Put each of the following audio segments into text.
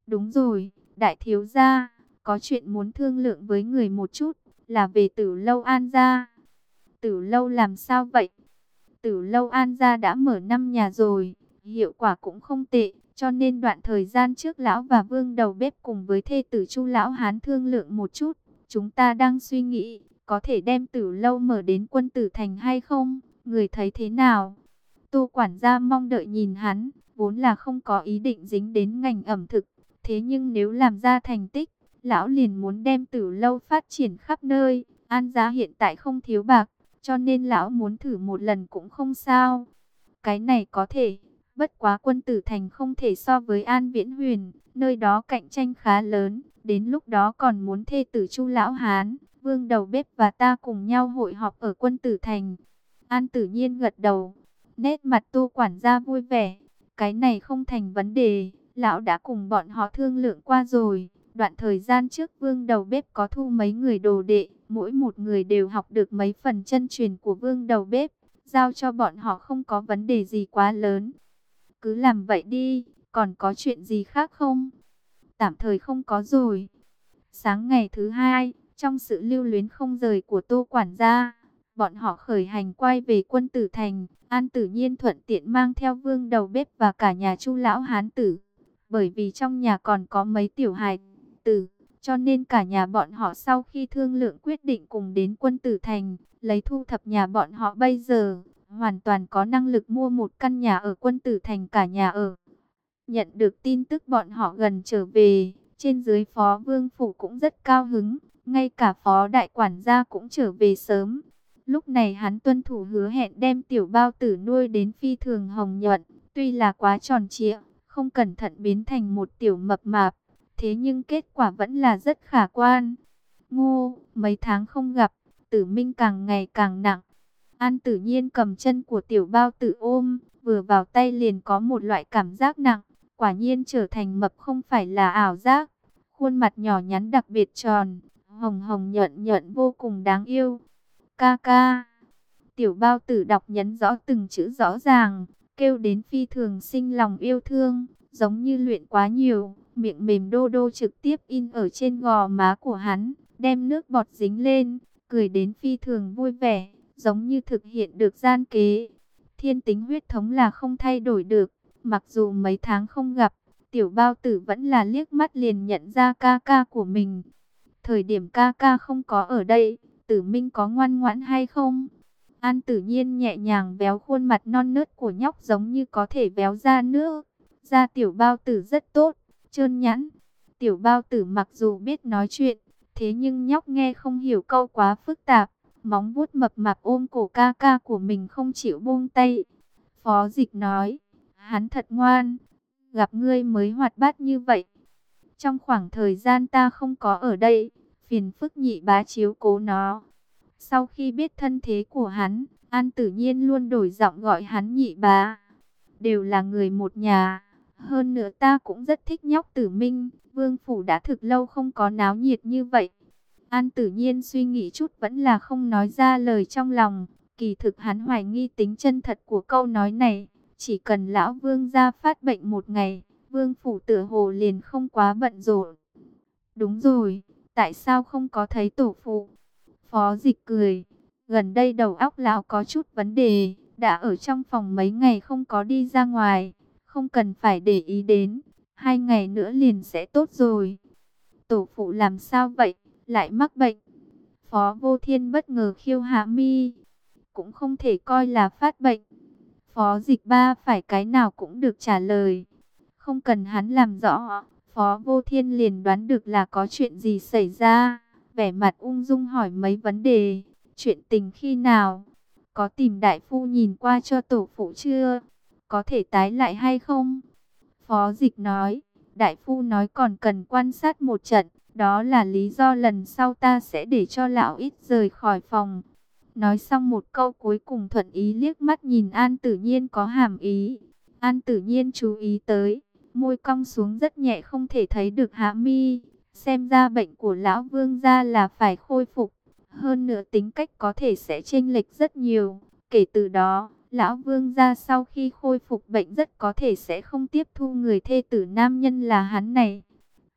Đúng rồi, đại thiếu gia, có chuyện muốn thương lượng với người một chút, là về Tử Lâu An gia. Tử Lâu làm sao vậy? Tử Lâu An gia đã mở 5 nhà rồi, hiệu quả cũng không tệ, cho nên đoạn thời gian trước lão và Vương đầu bếp cùng với thê tử Chu lão hán thương lượng một chút, chúng ta đang suy nghĩ, có thể đem Tử Lâu mở đến Quân Tử Thành hay không? Người thấy thế nào? Tô quản gia mong đợi nhìn hắn, vốn là không có ý định dính đến ngành ẩm thực, thế nhưng nếu làm ra thành tích, lão liền muốn đem Tử Lâu phát triển khắp nơi. An gia hiện tại không thiếu bạc, cho nên lão muốn thử một lần cũng không sao. Cái này có thể, bất quá Quân Tử Thành không thể so với An Viễn Huyền, nơi đó cạnh tranh khá lớn, đến lúc đó còn muốn thê tử Chu lão hán, Vương đầu bếp và ta cùng nhau hội họp ở Quân Tử Thành. An Tử Nhiên gật đầu, nét mặt Tô quản gia vui vẻ, cái này không thành vấn đề, lão đã cùng bọn họ thương lượng qua rồi. Đoạn thời gian trước Vương đầu bếp có thu mấy người đồ đệ, mỗi một người đều học được mấy phần chân truyền của Vương đầu bếp, giao cho bọn họ không có vấn đề gì quá lớn. Cứ làm vậy đi, còn có chuyện gì khác không? Tạm thời không có rồi. Sáng ngày thứ hai, trong sự lưu luyến không rời của Tô quản gia, bọn họ khởi hành quay về Quân Tử Thành. An Tử Nhiên thuận tiện mang theo Vương đầu bếp và cả nhà Chu lão hán tử, bởi vì trong nhà còn có mấy tiểu hài tử, cho nên cả nhà bọn họ sau khi thương lượng quyết định cùng đến Quân Tử Thành, lấy thu thập nhà bọn họ bây giờ, hoàn toàn có năng lực mua một căn nhà ở Quân Tử Thành cả nhà ở. Nhận được tin tức bọn họ gần trở về, trên dưới Phó Vương Phủ cũng rất cao hứng, ngay cả Phó Đại Quản gia cũng trở về sớm. Lúc này hắn tuân thủ hứa hẹn đem tiểu bao tử nuôi đến phi thường hồng nhuận, tuy là quá tròn trịa, không cẩn thận biến thành một tiểu mập mạp, thế nhưng kết quả vẫn là rất khả quan. Ngô, mấy tháng không gặp, Tử Minh càng ngày càng nặng. An Tử Nhiên cầm chân của tiểu bao tử ôm, vừa vào tay liền có một loại cảm giác nặng, quả nhiên trở thành mập không phải là ảo giác. Khuôn mặt nhỏ nhắn đặc biệt tròn, hồng hồng nhuận nhuận vô cùng đáng yêu. Ca ca. Tiểu bao tử đọc nhấn rõ từng chữ rõ ràng, kêu đến phi thường sinh lòng yêu thương, giống như luyện quá nhiều, miệng mềm đô đô trực tiếp in ở trên gò má của hắn, đem nước bọt dính lên, cười đến phi thường vui vẻ, giống như thực hiện được gian kế. Thiên tính huyết thống là không thay đổi được, mặc dù mấy tháng không gặp, tiểu bao tử vẫn là liếc mắt liền nhận ra ca ca của mình. Thời điểm ca ca không có ở đây, Tử Minh có ngoan ngoãn hay không? An Tử Nhiên nhẹ nhàng véo khuôn mặt non nớt của nhóc giống như có thể véo ra nước. Da tiểu bao tử rất tốt, trơn nhẵn. Tiểu bao tử mặc dù biết nói chuyện, thế nhưng nhóc nghe không hiểu câu quá phức tạp. Móng vuốt mập mạp ôm cổ ca ca của mình không chịu buông tay. Phó Dịch nói, hắn thật ngoan, gặp ngươi mới hoạt bát như vậy. Trong khoảng thời gian ta không có ở đây, phiền phức nhị bá chiếu cố nó. Sau khi biết thân thế của hắn, An Tử Nhiên luôn đổi giọng gọi hắn nhị bá. Đều là người một nhà. Hơn nữa ta cũng rất thích nhóc Tử Minh. Vương phủ đã thực lâu không có náo nhiệt như vậy. An Tử Nhiên suy nghĩ chút vẫn là không nói ra lời trong lòng. Kỳ thực hắn hoài nghi tính chân thật của câu nói này. Chỉ cần lão Vương gia phát bệnh một ngày, Vương phủ tựa hồ liền không quá bận rộn. Đúng rồi, tại sao không có thấy tổ phụ? Phó Dịch cười, gần đây đầu óc lão có chút vấn đề, đã ở trong phòng mấy ngày không có đi ra ngoài, không cần phải để ý đến, 2 ngày nữa liền sẽ tốt rồi. Tổ phụ làm sao vậy, lại mắc bệnh? Phó Vô Thiên bất ngờ khiêu hạ mi, cũng không thể coi là phát bệnh. Phó Dịch ba phải cái nào cũng được trả lời, không cần hắn làm rõ, Phó Vô Thiên liền đoán được là có chuyện gì xảy ra. Vẻ mặt ung dung hỏi mấy vấn đề. Chuyện tình khi nào? Có tìm đại phu nhìn qua cho tổ phụ chưa? Có thể tái lại hay không? Phó Dịch nói, đại phu nói còn cần quan sát một trận. Đó là lý do lần sau ta sẽ để cho lão ít rời khỏi phòng. Nói xong một câu cuối cùng thuận ý liếc mắt nhìn An Tử Nhiên có hàm ý. An Tử Nhiên chú ý tới, môi cong xuống rất nhẹ không thể thấy được hạ mi. Xem ra bệnh của lão Vương gia là phải khôi phục. Hơn nữa tính cách có thể sẽ chênh lệch rất nhiều. Kể từ đó, lão Vương gia sau khi khôi phục bệnh rất có thể sẽ không tiếp thu người thê tử nam nhân là hắn này.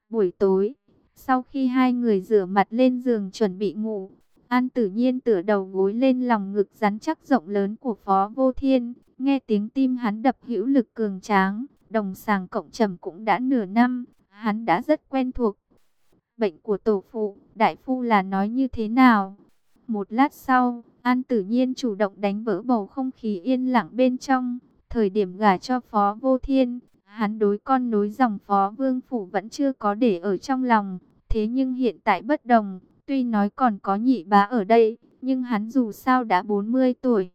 Buổi tối, sau khi hai người rửa mặt lên giường chuẩn bị ngủ, An Tử Nhiên tựa đầu gối lên lòng ngực rắn chắc rộng lớn của Phó Vô Thiên, nghe tiếng tim hắn đập hữu lực cường tráng, đồng sàng cộng trầm cũng đã nửa năm, hắn đã rất quen thuộc. Bệnh của tổ phụ, đại phu là nói như thế nào? Một lát sau, An Tử Nhiên chủ động đánh vỡ bầu không khí yên lặng bên trong. Thời điểm gả cho Phó Vô Thiên, hắn đối con nối dòng Phó Vương Phủ vẫn chưa có để ở trong lòng. Thế nhưng hiện tại bất đồng, tuy nói còn có nhị bá ở đây, nhưng hắn dù sao đã 40 tuổi.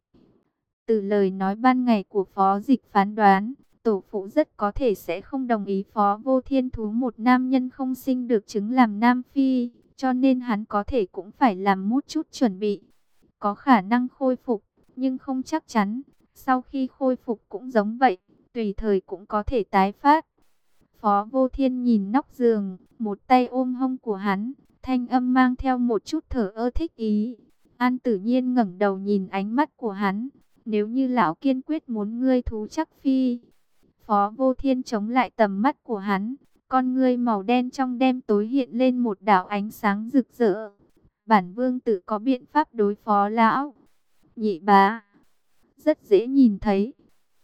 Từ lời nói ban ngày của Phó Dịch phán đoán, tổ phụ rất có thể sẽ không đồng ý Phó Vô Thiên thú một nam nhân không sinh được chứng làm nam phi, cho nên hắn có thể cũng phải làm một chút chuẩn bị. Có khả năng khôi phục, nhưng không chắc chắn, sau khi khôi phục cũng giống vậy, tùy thời cũng có thể tái phát. Phó Vô Thiên nhìn nóc giường, một tay ôm hông của hắn, thanh âm mang theo một chút thở ơ thích ý. An Tử Nhiên ngẩng đầu nhìn ánh mắt của hắn, nếu như lão kiên quyết muốn ngươi thú chắc phi. Phó Vô Thiên chống lại tầm mắt của hắn, con ngươi màu đen trong đêm tối hiện lên một đạo ánh sáng rực rỡ. Bản vương tự có biện pháp đối phó lão. Nhị bá, rất dễ nhìn thấy.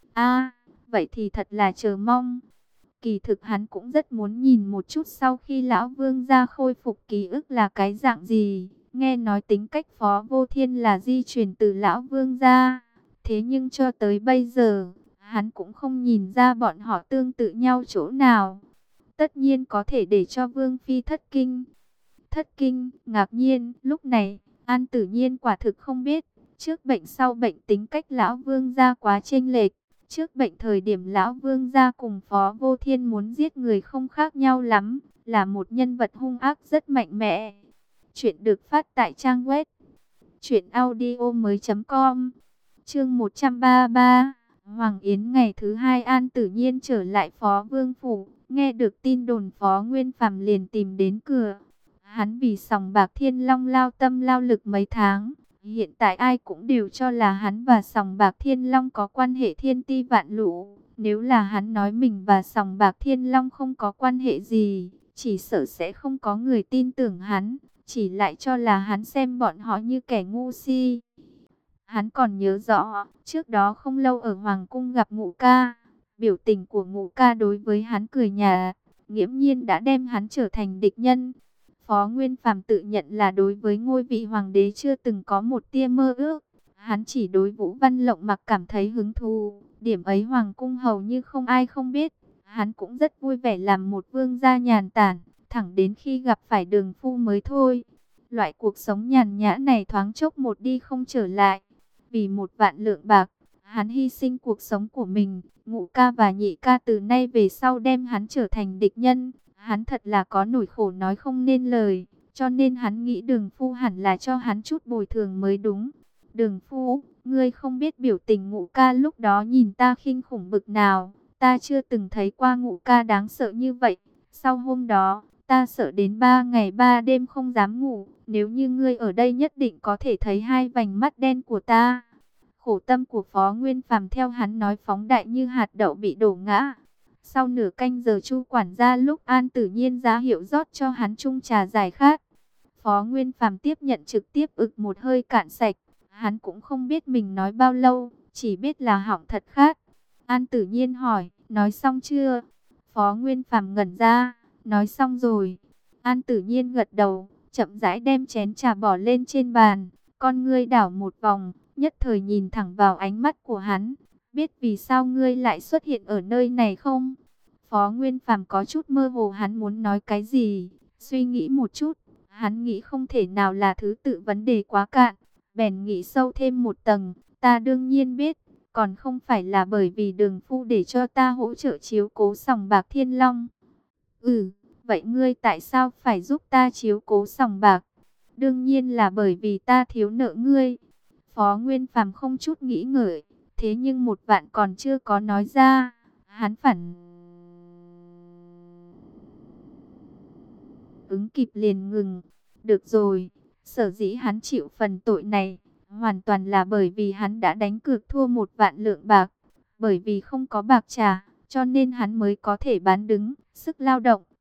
A, vậy thì thật là chờ mong. Kỳ thực hắn cũng rất muốn nhìn một chút sau khi lão vương gia khôi phục ký ức là cái dạng gì. Nghe nói tính cách Phó Vô Thiên là di truyền từ lão vương gia. Thế nhưng cho tới bây giờ, hắn cũng không nhìn ra bọn họ tương tự nhau chỗ nào. Tất nhiên có thể để cho Vương Phi thất kinh. Thất kinh, ngạc nhiên, lúc này, An Tử Nhiên quả thực không biết. Trước bệnh sau bệnh tính cách lão Vương gia quá chênh lệch. Trước bệnh thời điểm lão Vương gia cùng Phó Vô Thiên muốn giết người không khác nhau lắm. Là một nhân vật hung ác rất mạnh mẽ. Chuyện được phát tại trang web truyệnaudiomoi.com. Chương 133, Hoàng Yến ngày thứ hai An Tử Nhiên trở lại Phó Vương Phủ, nghe được tin đồn Phó Nguyên Phàm liền tìm đến cửa. Hắn vì sòng bạc Thiên Long lao tâm lao lực mấy tháng, hiện tại ai cũng đều cho là hắn và sòng bạc Thiên Long có quan hệ thiên ti vạn lũ. Nếu là hắn nói mình và sòng bạc Thiên Long không có quan hệ gì, chỉ sợ sẽ không có người tin tưởng hắn, chỉ lại cho là hắn xem bọn họ như kẻ ngu si. Hắn còn nhớ rõ, trước đó không lâu ở Hoàng Cung gặp Ngũ Ca, biểu tình của Ngũ Ca đối với hắn cười nhạt, nghiễm nhiên đã đem hắn trở thành địch nhân. Phó Nguyên Phàm tự nhận là đối với ngôi vị hoàng đế chưa từng có một tia mơ ước, hắn chỉ đối Vũ Văn Lộng Mặc cảm thấy hứng thú, điểm ấy Hoàng Cung hầu như không ai không biết. Hắn cũng rất vui vẻ làm một vương gia nhàn tản, thẳng đến khi gặp phải Đường Phu mới thôi. Loại cuộc sống nhàn nhã này thoáng chốc một đi không trở lại. Vì 1.000.000 lượng bạc, hắn hy sinh cuộc sống của mình. Ngũ Ca và Nhị Ca từ nay về sau đem hắn trở thành địch nhân. Hắn thật là có nỗi khổ nói không nên lời. Cho nên hắn nghĩ Đường Phu hẳn là cho hắn chút bồi thường mới đúng. Đường Phu, ngươi không biết biểu tình Ngũ Ca lúc đó nhìn ta khinh khủng bực nào. Ta chưa từng thấy qua Ngũ Ca đáng sợ như vậy. Sau hôm đó, ta sợ đến 3 ngày 3 đêm không dám ngủ. Nếu như ngươi ở đây nhất định có thể thấy hai vành mắt đen của ta. Khổ tâm của Phó Nguyên Phàm theo hắn nói phóng đại như hạt đậu bị đổ ngã. Sau nửa canh giờ Chu quản gia lúc An Tử Nhiên ra hiệu rót cho hắn chung trà giải khát. Phó Nguyên Phàm tiếp nhận trực tiếp ực một hơi cạn sạch. Hắn cũng không biết mình nói bao lâu, chỉ biết là họng thật khát. An Tử Nhiên hỏi, nói xong chưa? Phó Nguyên Phàm ngẩn ra, nói xong rồi. An Tử Nhiên gật đầu, chậm rãi đem chén trà bỏ lên trên bàn. Con ngươi đảo một vòng, nhất thời nhìn thẳng vào ánh mắt của hắn. Biết vì sao ngươi lại xuất hiện ở nơi này không? Phó Nguyên Phàm có chút mơ hồ hắn muốn nói cái gì. Suy nghĩ một chút, hắn nghĩ không thể nào là thứ tự vấn đề quá cạn. Bèn nghĩ sâu thêm một tầng, ta đương nhiên biết. Còn không phải là bởi vì Đường Phu để cho ta hỗ trợ chiếu cố sòng bạc Thiên Long. Vậy ngươi tại sao phải giúp ta chiếu cố sòng bạc? Đương nhiên là bởi vì ta thiếu nợ ngươi. Phó Nguyên Phàm không chút nghĩ ngợi, thế nhưng 1.000.000 còn chưa có nói ra. Hắn phản ứng kịp liền ngừng. Được rồi, sở dĩ hắn chịu phần tội này, hoàn toàn là bởi vì hắn đã đánh cược thua 1.000.000 lượng bạc. Bởi vì không có bạc trả, cho nên hắn mới có thể bán đứng sức lao động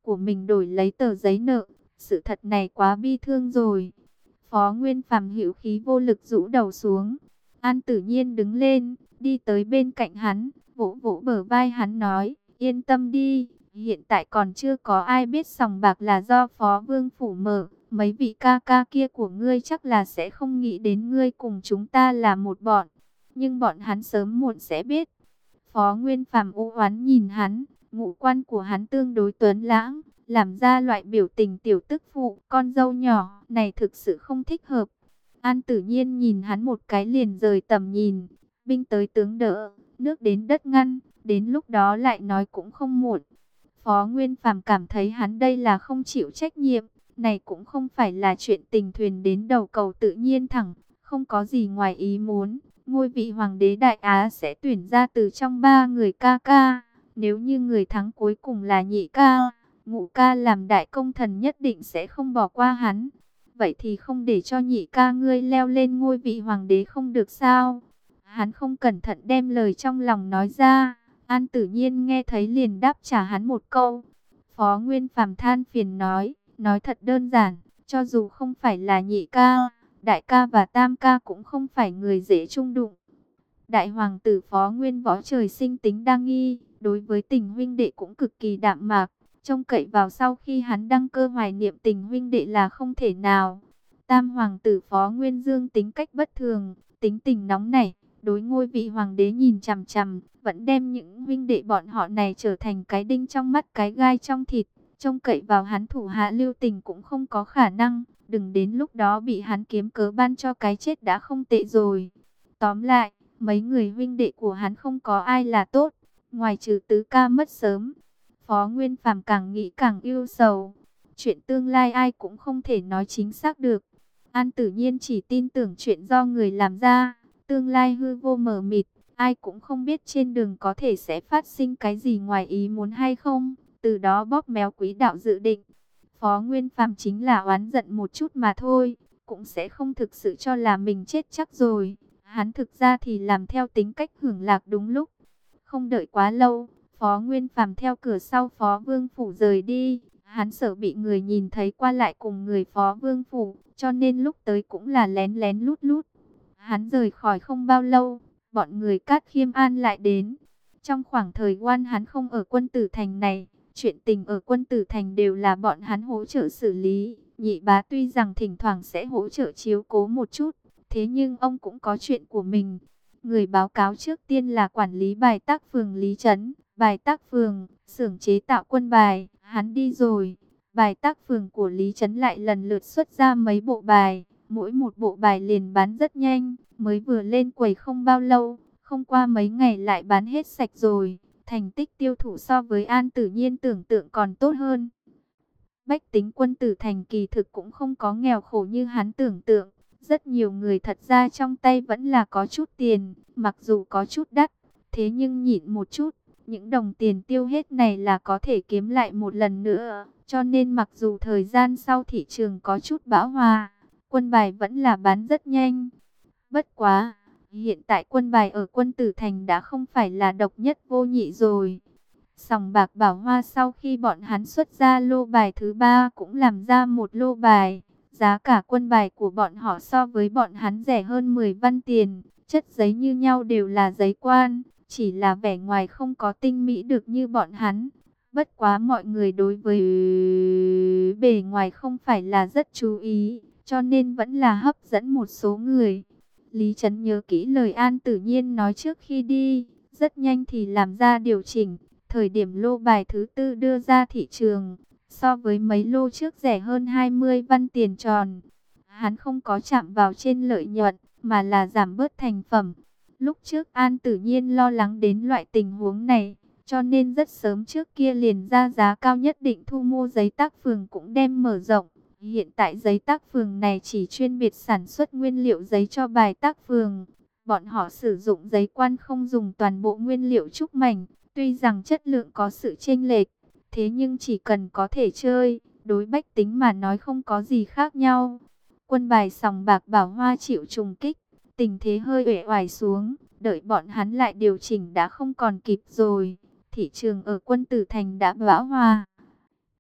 của mình đổi lấy tờ giấy nợ. Sự thật này quá bi thương rồi. Phó Nguyên Phàm hữu khí vô lực rũ đầu xuống. An Tử Nhiên đứng lên, đi tới bên cạnh hắn, vỗ vỗ bờ vai hắn nói, yên tâm đi, hiện tại còn chưa có ai biết sòng bạc là do Phó Vương Phủ mở. Mấy vị ca ca kia của ngươi chắc là sẽ không nghĩ đến ngươi cùng chúng ta là một bọn. Nhưng bọn hắn sớm muộn sẽ biết. Phó Nguyên Phàm u oán nhìn hắn, ngũ quan của hắn tương đối tuấn lãng, làm ra loại biểu tình tiểu tức phụ, con dâu nhỏ, này thực sự không thích hợp. An Tử Nhiên nhìn hắn một cái liền rời tầm nhìn, binh tới tướng đỡ, nước đến đất ngăn, đến lúc đó lại nói cũng không muộn. Phó Nguyên Phàm cảm thấy hắn đây là không chịu trách nhiệm, này cũng không phải là chuyện tình thuyền đến đầu cầu tự nhiên thẳng, không có gì ngoài ý muốn. Ngôi vị hoàng đế Đại Á sẽ tuyển ra từ trong 3 người ca ca. Nếu như người thắng cuối cùng là nhị ca, ngũ ca làm đại công thần nhất định sẽ không bỏ qua hắn. Vậy thì không để cho nhị ca ngươi leo lên ngôi vị hoàng đế không được sao? Hắn không cẩn thận đem lời trong lòng nói ra. An Tử Nhiên nghe thấy liền đáp trả hắn một câu. Phó Nguyên Phàm than phiền nói thật đơn giản, cho dù không phải là nhị ca, đại ca và tam ca cũng không phải người dễ chung đụng. Đại hoàng tử Phó Nguyên Võ trời sinh tính đa nghi, đối với tình huynh đệ cũng cực kỳ đạm mạc, trông cậy vào sau khi hắn đăng cơ hoài niệm tình huynh đệ là không thể nào. Tam hoàng tử Phó Nguyên Dương tính cách bất thường, tính tình nóng nảy, đối ngôi vị hoàng đế nhìn chằm chằm, vẫn đem những huynh đệ bọn họ này trở thành cái đinh trong mắt cái gai trong thịt. Trông cậy vào hắn thủ hạ lưu tình cũng không có khả năng, đừng đến lúc đó bị hắn kiếm cớ ban cho cái chết đã không tệ rồi. Tóm lại, mấy người huynh đệ của hắn không có ai là tốt, ngoài trừ tứ ca mất sớm. Phó Nguyên Phàm càng nghĩ càng ưu sầu, chuyện tương lai ai cũng không thể nói chính xác được. An Tử Nhiên chỉ tin tưởng chuyện do người làm ra, tương lai hư vô mờ mịt, ai cũng không biết trên đường có thể sẽ phát sinh cái gì ngoài ý muốn hay không, từ đó bóp méo quỹ đạo dự định. Phó Nguyên Phàm chính là oán giận một chút mà thôi, cũng sẽ không thực sự cho là mình chết chắc rồi. Hắn thực ra thì làm theo tính cách hưởng lạc đúng lúc. Không đợi quá lâu, Phó Nguyên Phàm theo cửa sau Phó Vương Phủ rời đi. Hắn sợ bị người nhìn thấy qua lại cùng người Phó Vương Phủ, cho nên lúc tới cũng là lén lén lút lút. Hắn rời khỏi không bao lâu, bọn người Cát Khiêm An lại đến. Trong khoảng thời gian hắn không ở Quân Tử Thành này, chuyện tình ở Quân Tử Thành đều là bọn hắn hỗ trợ xử lý. Nhị bá tuy rằng thỉnh thoảng sẽ hỗ trợ chiếu cố một chút, thế nhưng ông cũng có chuyện của mình. Người báo cáo trước tiên là quản lý bài tác phường Lý Trấn. Bài tác phường, xưởng chế tạo quân bài, hắn đi rồi. Bài tác phường của Lý Trấn lại lần lượt xuất ra mấy bộ bài. Mỗi một bộ bài liền bán rất nhanh, mới vừa lên quầy không bao lâu, không qua mấy ngày lại bán hết sạch rồi. Thành tích tiêu thụ so với An Tử Nhiên tưởng tượng còn tốt hơn. Bách tính Quân Tử Thành kỳ thực cũng không có nghèo khổ như hắn tưởng tượng. Rất nhiều người thật ra trong tay vẫn là có chút tiền, mặc dù có chút đắt, thế nhưng nhịn một chút, những đồng tiền tiêu hết này là có thể kiếm lại một lần nữa. Cho nên mặc dù thời gian sau thị trường có chút bão hòa, quân bài vẫn là bán rất nhanh. Bất quá, hiện tại quân bài ở Quân Tử Thành đã không phải là độc nhất vô nhị rồi. Sòng bạc Bảo Hoa sau khi bọn hắn xuất ra lô bài thứ 3 cũng làm ra một lô bài. Giá cả quân bài của bọn họ so với bọn hắn rẻ hơn 10 văn tiền. Chất giấy như nhau đều là giấy quan, chỉ là vẻ ngoài không có tinh mỹ được như bọn hắn. Bất quá mọi người đối với bề ngoài không phải là rất chú ý, cho nên vẫn là hấp dẫn một số người. Lý Trấn nhớ kỹ lời An Tử Nhiên nói trước khi đi, rất nhanh thì làm ra điều chỉnh. Thời điểm lô bài thứ 4 đưa ra thị trường, so với mấy lô trước rẻ hơn 20 văn tiền tròn. Hắn không có chạm vào trên lợi nhuận, mà là giảm bớt thành phẩm. Lúc trước An Tử Nhiên lo lắng đến loại tình huống này, cho nên rất sớm trước kia liền ra giá cao nhất định thu mua giấy tác phường cũng đem mở rộng. Hiện tại giấy tác phường này chỉ chuyên biệt sản xuất nguyên liệu giấy cho bài tác phường. Bọn họ sử dụng giấy quan không dùng toàn bộ nguyên liệu trúc mảnh. Tuy rằng chất lượng có sự chênh lệch, thế nhưng chỉ cần có thể chơi, đối bách tính mà nói không có gì khác nhau. Quân bài sòng bạc Bảo Hoa chịu trùng kích, tình thế hơi uể oải xuống, đợi bọn hắn lại điều chỉnh đã không còn kịp rồi. Thị trường ở Quân Tử Thành đã bão hòa.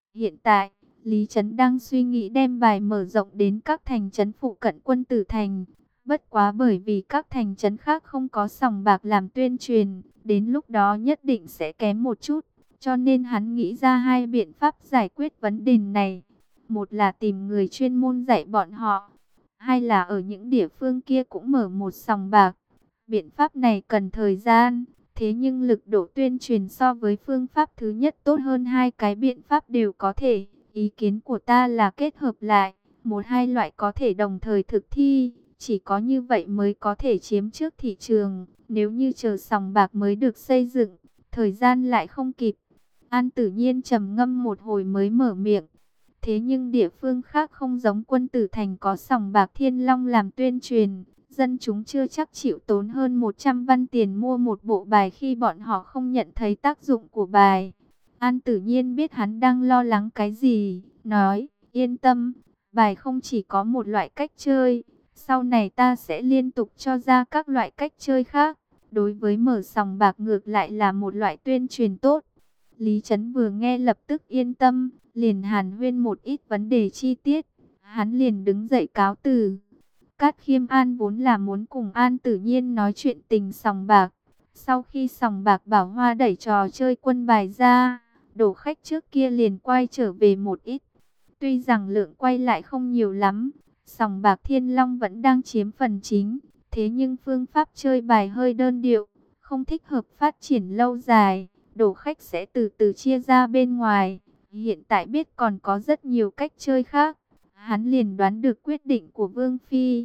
Hiện tại, Lý Trấn đang suy nghĩ đem bài mở rộng đến các thành trấn phụ cận Quân Tử Thành. Bất quá bởi vì các thành trấn khác không có sòng bạc làm tuyên truyền, đến lúc đó nhất định sẽ kém một chút. Cho nên hắn nghĩ ra hai biện pháp giải quyết vấn đề này. Một là tìm người chuyên môn dạy bọn họ, hai là ở những địa phương kia cũng mở một sòng bạc. Biện pháp này cần thời gian, thế nhưng lực độ tuyên truyền so với phương pháp thứ nhất tốt hơn, hai cái biện pháp đều có thể. Ý kiến của ta là kết hợp lại, một hai loại có thể đồng thời thực thi, chỉ có như vậy mới có thể chiếm trước thị trường. Nếu như chờ sòng bạc mới được xây dựng, thời gian lại không kịp. An Tử Nhiên trầm ngâm một hồi mới mở miệng. Thế nhưng địa phương khác không giống Quân Tử Thành có sòng bạc Thiên Long làm tuyên truyền. Dân chúng chưa chắc chịu tốn hơn 100 văn tiền mua một bộ bài khi bọn họ không nhận thấy tác dụng của bài. An Tử Nhiên biết hắn đang lo lắng cái gì, nói, yên tâm, bài không chỉ có một loại cách chơi. Sau này ta sẽ liên tục cho ra các loại cách chơi khác. Đối với mở sòng bạc ngược lại là một loại tuyên truyền tốt. Lý Trấn vừa nghe lập tức yên tâm, liền hàn huyên một ít vấn đề chi tiết. Hắn liền đứng dậy cáo từ. Cát Khiêm An vốn là muốn cùng An Tử Nhiên nói chuyện tình sòng bạc. Sau khi sòng bạc Bảo Hoa đẩy trò chơi quân bài ra, đổ khách trước kia liền quay trở về một ít. Tuy rằng lượng quay lại không nhiều lắm, sòng bạc Thiên Long vẫn đang chiếm phần chính. Thế nhưng phương pháp chơi bài hơi đơn điệu, không thích hợp phát triển lâu dài. Đổ khách sẽ từ từ chia ra bên ngoài. Hiện tại biết còn có rất nhiều cách chơi khác. Hắn liền đoán được quyết định của Vương Phi.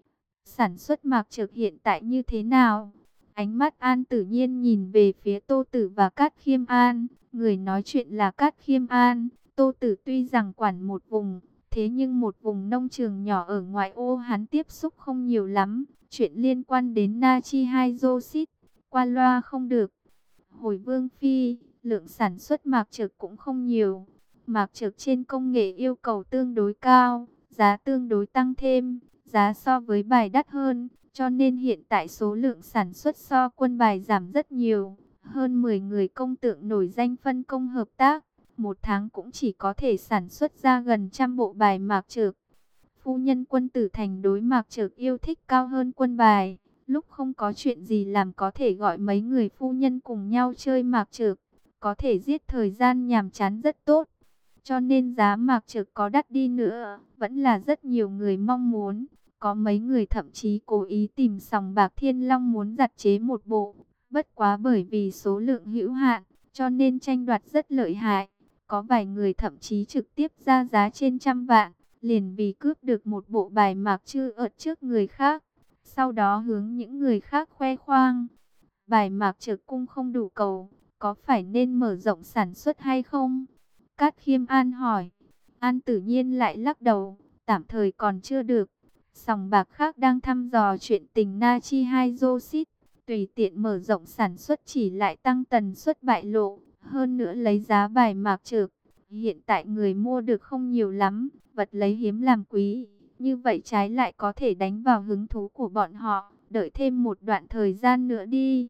Sản xuất mạc trược hiện tại như thế nào? Ánh mắt An Tử Nhiên nhìn về phía Tô Tử và Cát Khiêm An. Người nói chuyện là Cát Khiêm An. Tô Tử tuy rằng quản một vùng, thế nhưng một vùng nông trường nhỏ ở ngoại ô hắn tiếp xúc không nhiều lắm. Chuyện liên quan đến natri hydroxit, qua loa không được. Hồi Vương Phi, lượng sản xuất mạc trược cũng không nhiều. Mạc trược trên công nghệ yêu cầu tương đối cao, giá tương đối tăng thêm, giá so với bài đắt hơn, cho nên hiện tại số lượng sản xuất so quân bài giảm rất nhiều. Hơn 10 người công tượng nổi danh phân công hợp tác, một tháng cũng chỉ có thể sản xuất ra gần 100 bộ bài mạc trược. Phu nhân Quân Tử Thành đối mạc trược yêu thích cao hơn quân bài. Lúc không có chuyện gì làm có thể gọi mấy người phu nhân cùng nhau chơi mạc trược, có thể giết thời gian nhàm chán rất tốt. Cho nên giá mạc trược có đắt đi nữa, vẫn là rất nhiều người mong muốn. Có mấy người thậm chí cố ý tìm sòng bạc Thiên Long muốn giặt chế một bộ. Bất quá bởi vì số lượng hữu hạn, cho nên tranh đoạt rất lợi hại. Có vài người thậm chí trực tiếp ra giá trên 100 vạn, liền vì cướp được một bộ bài mạc chư ợt trước người khác. Sau đó hướng những người khác khoe khoang. Bài mạc trược cung không đủ cầu, có phải nên mở rộng sản xuất hay không? Cát Khiêm An hỏi. An Tử Nhiên lại lắc đầu, tạm thời còn chưa được. Sòng bạc khác đang thăm dò chuyện tình natri hydroxit, tùy tiện mở rộng sản xuất chỉ lại tăng tần suất bại lộ, hơn nữa lấy giá bài mạc trược. Hiện tại người mua được không nhiều lắm, vật lấy hiếm làm quý. Như vậy trái lại có thể đánh vào hứng thú của bọn họ, đợi thêm một đoạn thời gian nữa đi.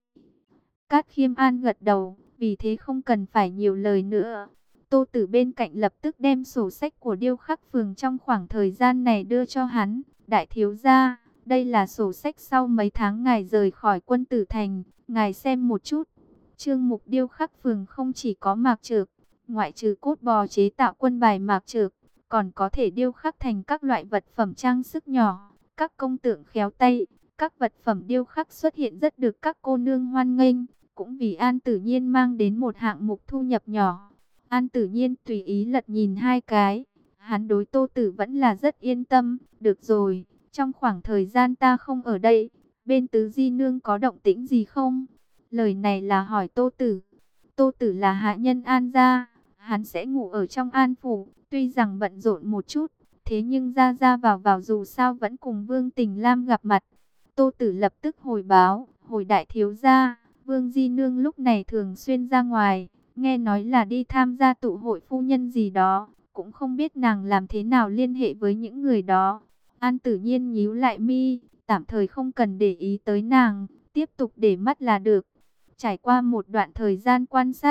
Cát Khiêm An gật đầu, vì thế không cần phải nhiều lời nữa. Tô Tử bên cạnh lập tức đem sổ sách của điêu khắc phường trong khoảng thời gian này đưa cho hắn. Đại thiếu gia, đây là sổ sách sau mấy tháng ngài rời khỏi Quân Tử Thành, ngài xem một chút. Chương mục điêu khắc phường không chỉ có mạc trược, ngoại trừ cốt bò chế tạo quân bài mạc trược, còn có thể điêu khắc thành các loại vật phẩm trang sức nhỏ, các công tượng khéo tay. Các vật phẩm điêu khắc xuất hiện rất được các cô nương hoan nghênh, cũng vì An Tử Nhiên mang đến một hạng mục thu nhập nhỏ. An Tử Nhiên tùy ý lật nhìn hai cái, hắn đối Tô Tử vẫn là rất yên tâm. Được rồi, trong khoảng thời gian ta không ở đây, bên Tứ Di Nương có động tĩnh gì không? Lời này là hỏi Tô Tử. Tô Tử là hạ nhân An gia, hắn sẽ ngủ ở trong An phủ, tuy rằng bận rộn một chút, thế nhưng ra ra vào vào dù sao vẫn cùng Vương Tình Lam gặp mặt. Tô Tử lập tức hồi báo, hồi đại thiếu gia, Vương Di Nương lúc này thường xuyên ra ngoài, nghe nói là đi tham gia tụ hội phu nhân gì đó, cũng không biết nàng làm thế nào liên hệ với những người đó. An Tử Nhiên nhíu lại mi, tạm thời không cần để ý tới nàng, tiếp tục để mắt là được. Trải qua một đoạn thời gian quan sát,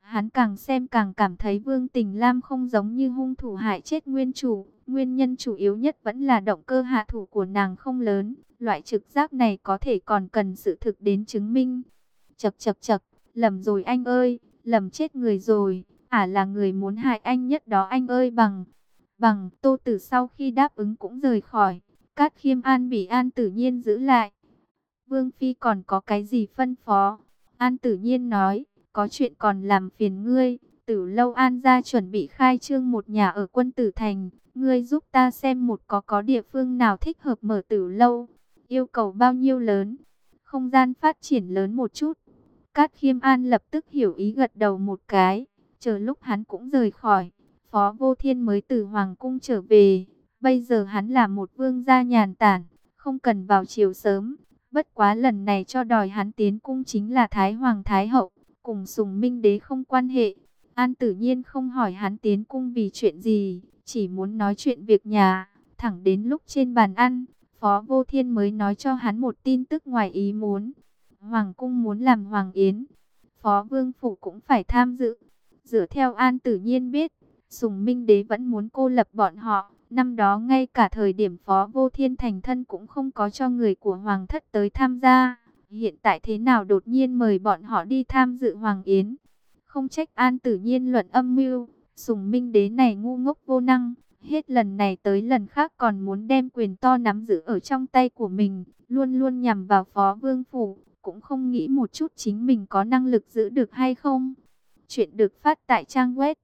Hắn càng xem càng cảm thấy Vương Tình Lam không giống như hung thủ hại chết nguyên chủ. Nguyên nhân chủ yếu nhất vẫn là động cơ hạ thủ của nàng không lớn. Loại trực giác này có thể còn cần sự thực đến chứng minh. Chậc chậc chậc, lầm rồi anh ơi, lầm chết người rồi. Là người muốn hại anh nhất đó anh ơi. Bằng Tô Tử sau khi đáp ứng cũng rời khỏi. Cát Khiêm An bị An Tử Nhiên giữ lại. Vương Phi còn có cái gì phân phó? An Tử Nhiên nói, có chuyện còn làm phiền ngươi. Tử Lâu An gia chuẩn bị khai trương một nhà ở Quân Tử Thành. Ngươi giúp ta xem một có địa phương nào thích hợp mở Tử Lâu. Yêu cầu bao nhiêu lớn? Không gian phát triển lớn một chút. Cát Khiêm An lập tức hiểu ý gật đầu một cái. Chờ lúc hắn cũng rời khỏi, Phó Vô Thiên mới từ Hoàng cung trở về. Bây giờ hắn là một vương gia nhàn tản, không cần vào chiều sớm. Bất quá lần này cho đòi hắn tiến cung chính là Thái Hoàng Thái Hậu, cùng Sùng Minh Đế không quan hệ. An Tử Nhiên không hỏi hắn tiến cung vì chuyện gì, chỉ muốn nói chuyện việc nhà. Thẳng đến lúc trên bàn ăn, Phó Vô Thiên mới nói cho hắn một tin tức ngoài ý muốn. Hoàng cung muốn làm hoàng yến, Phó Vương Phủ cũng phải tham dự. Dựa theo An Tử Nhiên biết, Sùng Minh Đế vẫn muốn cô lập bọn họ. Năm đó ngay cả thời điểm Phó Vô Thiên thành thân cũng không có cho người của Hoàng thất tới tham gia. Hiện tại thế nào đột nhiên mời bọn họ đi tham dự Hoàng Yến? Không trách An Tử Nhiên luận âm mưu, Sùng Minh Đế này ngu ngốc vô năng. Hết lần này tới lần khác còn muốn đem quyền to nắm giữ ở trong tay của mình. Luôn luôn nhằm vào Phó Vương Phủ, cũng không nghĩ một chút chính mình có năng lực giữ được hay không. Chuyện được phát tại trang web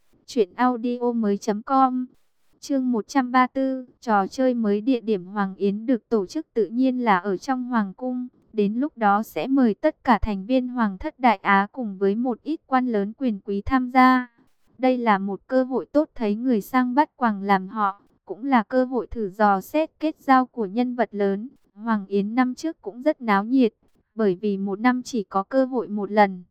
truyệnaudiomoi.com. Chương 134, trò chơi mới. Địa điểm Hoàng Yến được tổ chức tự nhiên là ở trong Hoàng cung. Đến lúc đó sẽ mời tất cả thành viên Hoàng thất Đại Á cùng với một ít quan lớn quyền quý tham gia. Đây là một cơ hội tốt thấy người sang bắt quàng làm họ, cũng là cơ hội thử dò xét kết giao của nhân vật lớn. Hoàng Yến năm trước cũng rất náo nhiệt, bởi vì một năm chỉ có cơ hội một lần.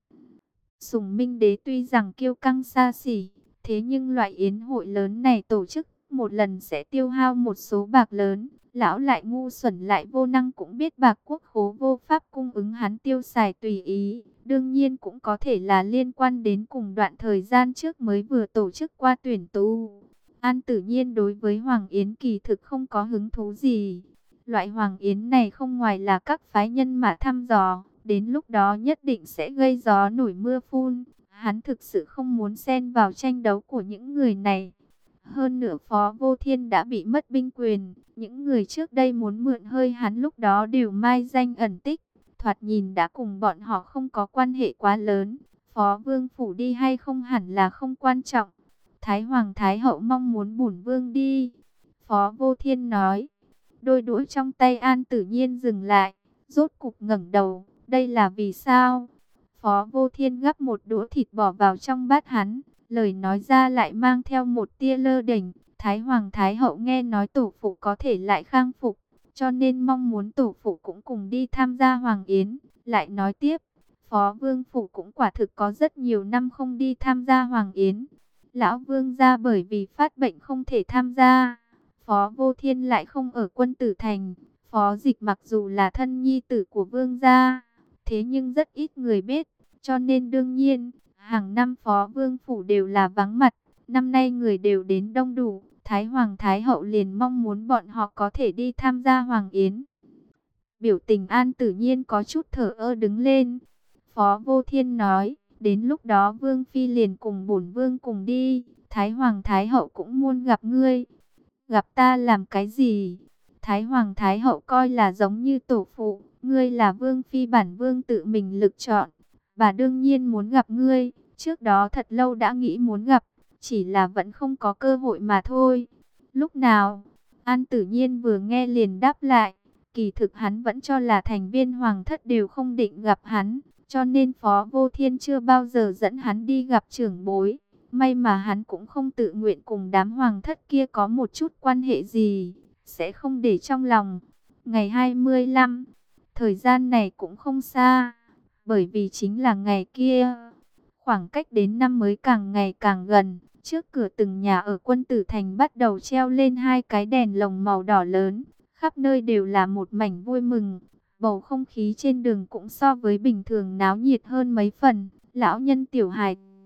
Sùng Minh Đế tuy rằng kiêu căng xa xỉ, thế nhưng loại yến hội lớn này tổ chức một lần sẽ tiêu hao một số bạc lớn. Lão lại ngu xuẩn lại vô năng cũng biết bạc quốc khố vô pháp cung ứng hắn tiêu xài tùy ý. Đương nhiên cũng có thể là liên quan đến cùng đoạn thời gian trước mới vừa tổ chức qua tuyển tú. An Tử Nhiên đối với Hoàng Yến kỳ thực không có hứng thú gì. Loại Hoàng Yến này không ngoài là các phái nhân mà thăm dò, đến lúc đó nhất định sẽ gây gió nổi mưa phun. Hắn thực sự không muốn xen vào tranh đấu của những người này. Hơn nữa Phó Vô Thiên đã bị mất binh quyền, những người trước đây muốn mượn hơi hắn lúc đó đều mai danh ẩn tích, thoạt nhìn đã cùng bọn họ không có quan hệ quá lớn. Phó Vương Phủ đi hay không hẳn là không quan trọng. Thái Hoàng Thái Hậu mong muốn bổn Vương đi. Phó Vô Thiên nói. Đôi đũa trong tay An Tử Nhiên dừng lại, rốt cục ngẩng đầu. Đây là vì sao? Phó Vô Thiên gắp một đũa thịt bò vào trong bát hắn, lời nói ra lại mang theo một tia lơ đễnh. Thái Hoàng Thái Hậu nghe nói tổ phụ có thể lại khang phục, cho nên mong muốn tổ phụ cũng cùng đi tham gia Hoàng Yến. Lại nói tiếp, Phó Vương Phủ cũng quả thực có rất nhiều năm không đi tham gia Hoàng Yến. Lão Vương gia bởi vì phát bệnh không thể tham gia. Phó Vô Thiên lại không ở Quân Tử Thành. Phó Dịch mặc dù là thân nhi tử của Vương gia, thế nhưng rất ít người biết, cho nên đương nhiên, hàng năm Phó Vương Phủ đều là vắng mặt. Năm nay người đều đến đông đủ, Thái Hoàng Thái Hậu liền mong muốn bọn họ có thể đi tham gia Hoàng Yến. Biểu tình An Tử Nhiên có chút thờ ơ đứng lên. Phó Vô Thiên nói, đến lúc đó Vương Phi liền cùng bổn Vương cùng đi, Thái Hoàng Thái Hậu cũng muốn gặp ngươi. Gặp ta làm cái gì? Thái Hoàng Thái Hậu coi là giống như tổ phụ, ngươi là Vương Phi bản Vương tự mình lựa chọn. Bà đương nhiên muốn gặp ngươi, trước đó thật lâu đã nghĩ muốn gặp, chỉ là vẫn không có cơ hội mà thôi. Lúc nào? An Tử Nhiên vừa nghe liền đáp lại, kỳ thực hắn vẫn cho là thành viên Hoàng thất đều không định gặp hắn, cho nên Phó Vô Thiên chưa bao giờ dẫn hắn đi gặp trưởng bối. May mà hắn cũng không tự nguyện cùng đám Hoàng thất kia có một chút quan hệ gì, sẽ không để trong lòng. Ngày 25, thời gian này cũng không xa, bởi vì chính là ngày kia. Khoảng cách đến năm mới càng ngày càng gần, trước cửa từng nhà ở Quân Tử Thành bắt đầu treo lên hai cái đèn lồng màu đỏ lớn, khắp nơi đều là một mảnh vui mừng. Bầu không khí trên đường cũng so với bình thường náo nhiệt hơn mấy phần, lão nhân tiểu hài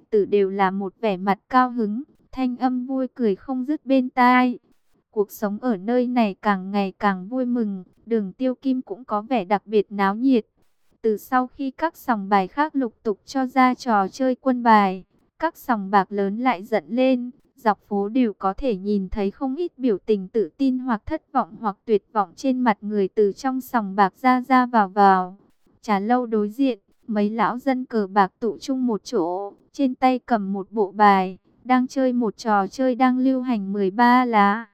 tử đều là một vẻ mặt cao hứng, thanh âm vui cười không dứt bên tai. Cuộc sống ở nơi này càng ngày càng vui mừng, Đường Tiêu Kim cũng có vẻ đặc biệt náo nhiệt. Từ sau khi các sòng bài khác lục tục cho ra trò chơi quân bài, các sòng bạc lớn lại giận lên, dọc phố đều có thể nhìn thấy không ít biểu tình tự tin hoặc thất vọng hoặc tuyệt vọng trên mặt người từ trong sòng bạc ra ra vào vào. Trà lâu đối diện, mấy lão dân cờ bạc tụ chung một chỗ, trên tay cầm một bộ bài, đang chơi một trò chơi đang lưu hành 13 lá.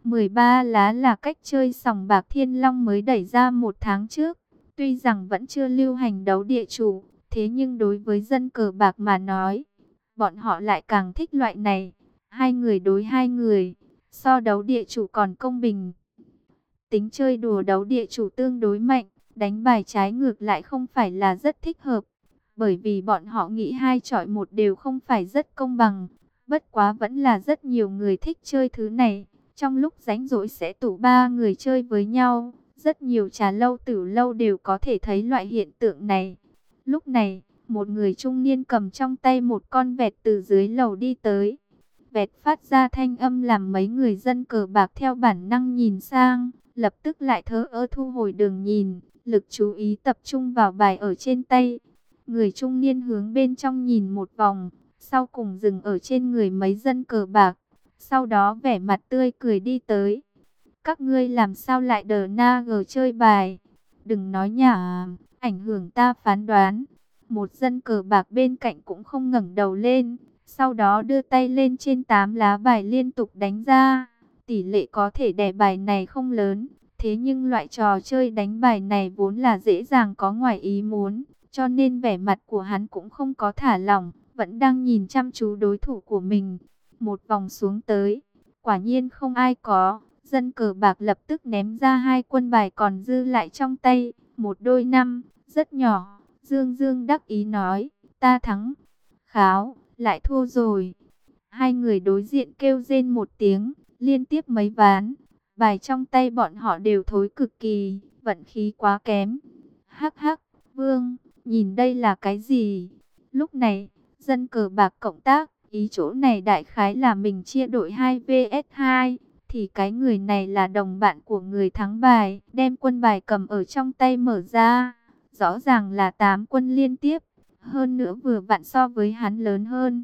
13 lá là cách chơi sòng bạc Thiên Long mới đẩy ra một tháng trước. Tuy rằng vẫn chưa lưu hành đấu địa chủ, thế nhưng đối với dân cờ bạc mà nói, bọn họ lại càng thích loại này. Hai người đối hai người, so đấu địa chủ còn công bình. Tính chơi đùa đấu địa chủ tương đối mạnh, đánh bài trái ngược lại không phải là rất thích hợp. Bởi vì bọn họ nghĩ hai chọi một đều không phải rất công bằng. Bất quá vẫn là rất nhiều người thích chơi thứ này. Trong lúc rảnh rỗi sẽ tụ ba người chơi với nhau. Rất nhiều trà lâu tử lâu đều có thể thấy loại hiện tượng này. Lúc này, một người trung niên cầm trong tay một con vẹt từ dưới lầu đi tới. Vẹt phát ra thanh âm làm mấy người dân cờ bạc theo bản năng nhìn sang, lập tức lại thờ ơ thu hồi đường nhìn, lực chú ý tập trung vào bài ở trên tay. Người trung niên hướng bên trong nhìn một vòng, sau cùng dừng ở trên người mấy dân cờ bạc, sau đó vẻ mặt tươi cười đi tới. Các ngươi làm sao lại đờ na gờ chơi bài? Đừng nói nhảm, ảnh hưởng ta phán đoán. Một dân cờ bạc bên cạnh cũng không ngẩng đầu lên, sau đó đưa tay lên trên 8 lá bài liên tục đánh ra. Tỷ lệ có thể đè bài này không lớn, thế nhưng loại trò chơi đánh bài này vốn là dễ dàng có ngoài ý muốn, cho nên vẻ mặt của hắn cũng không có thả lỏng, vẫn đang nhìn chăm chú đối thủ của mình. Một vòng xuống tới, quả nhiên không ai có. Dân cờ bạc lập tức ném ra hai quân bài còn dư lại trong tay, một đôi năm, rất nhỏ. Dương Dương đắc ý nói, ta thắng. Kháo, lại thua rồi. Hai người đối diện kêu rên một tiếng, liên tiếp mấy ván. Bài trong tay bọn họ đều thối cực kỳ, vận khí quá kém. Hắc hắc, Vương, nhìn đây là cái gì? Lúc này, dân cờ bạc cộng tác, ý chỗ này đại khái là mình chia đội 2 vs 2. Thì cái người này là đồng bạn của người thắng bài, đem quân bài cầm ở trong tay mở ra. Rõ ràng là 8 quân liên tiếp, hơn nữa vừa vặn so với hắn lớn hơn.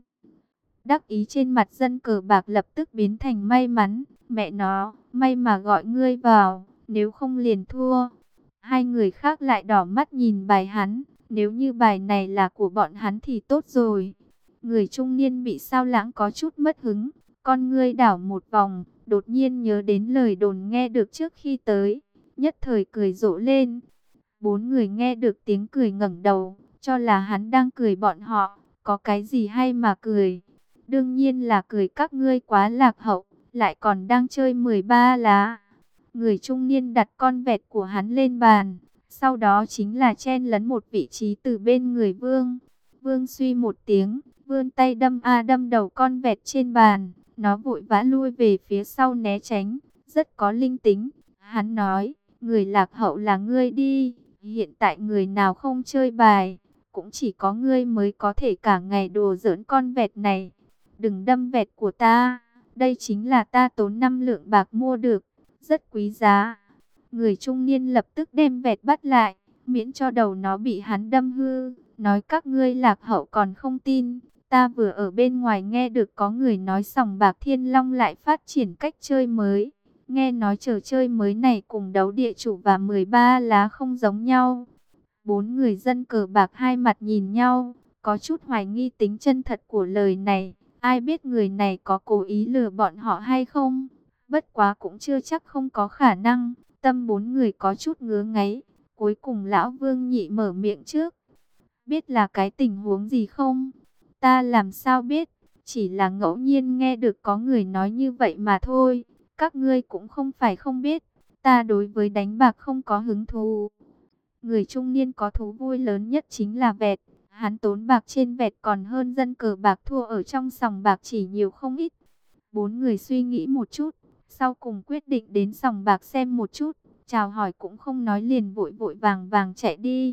Đắc ý trên mặt dân cờ bạc lập tức biến thành may mắn. Mẹ nó, may mà gọi ngươi vào, nếu không liền thua. Hai người khác lại đỏ mắt nhìn bài hắn, nếu như bài này là của bọn hắn thì tốt rồi. Người trung niên bị sao lãng có chút mất hứng, con ngươi đảo một vòng, đột nhiên nhớ đến lời đồn nghe được trước khi tới, nhất thời cười rộ lên. Bốn người nghe được tiếng cười ngẩng đầu, cho là hắn đang cười bọn họ, có cái gì hay mà cười. Đương nhiên là cười các ngươi quá lạc hậu, lại còn đang chơi 13 lá. Người trung niên đặt con vẹt của hắn lên bàn, sau đó chính là chen lấn một vị trí từ bên người Vương. Vương suy một tiếng, vươn tay đâm đầu con vẹt trên bàn. Nó vội vã lui về phía sau né tránh, rất có linh tính. Hắn nói, người lạc hậu là ngươi đi, hiện tại người nào không chơi bài, cũng chỉ có ngươi mới có thể cả ngày đùa giỡn con vẹt này. Đừng đâm vẹt của ta, đây chính là ta tốn 5 lượng bạc mua được, rất quý giá. Người trung niên lập tức đem vẹt bắt lại, miễn cho đầu nó bị hắn đâm hư, nói các ngươi lạc hậu còn không tin. Ta vừa ở bên ngoài nghe được có người nói sòng bạc Thiên Long lại phát triển cách chơi mới. Nghe nói trò chơi mới này cùng đấu địa chủ và 13 lá không giống nhau. Bốn người dân cờ bạc hai mặt nhìn nhau, có chút hoài nghi tính chân thật của lời này. Ai biết người này có cố ý lừa bọn họ hay không? Bất quá cũng chưa chắc không có khả năng. Tâm bốn người có chút ngứa ngáy. Cuối cùng lão Vương Nhị mở miệng trước. Biết là cái tình huống gì không? Ta làm sao biết, chỉ là ngẫu nhiên nghe được có người nói như vậy mà thôi. Các ngươi cũng không phải không biết, ta đối với đánh bạc không có hứng thú. Người trung niên có thú vui lớn nhất chính là vẹt. Hắn tốn bạc trên vẹt còn hơn dân cờ bạc thua ở trong sòng bạc chỉ nhiều không ít. Bốn người suy nghĩ một chút, sau cùng quyết định đến sòng bạc xem một chút. Chào hỏi cũng không nói liền vội vội vàng vàng chạy đi.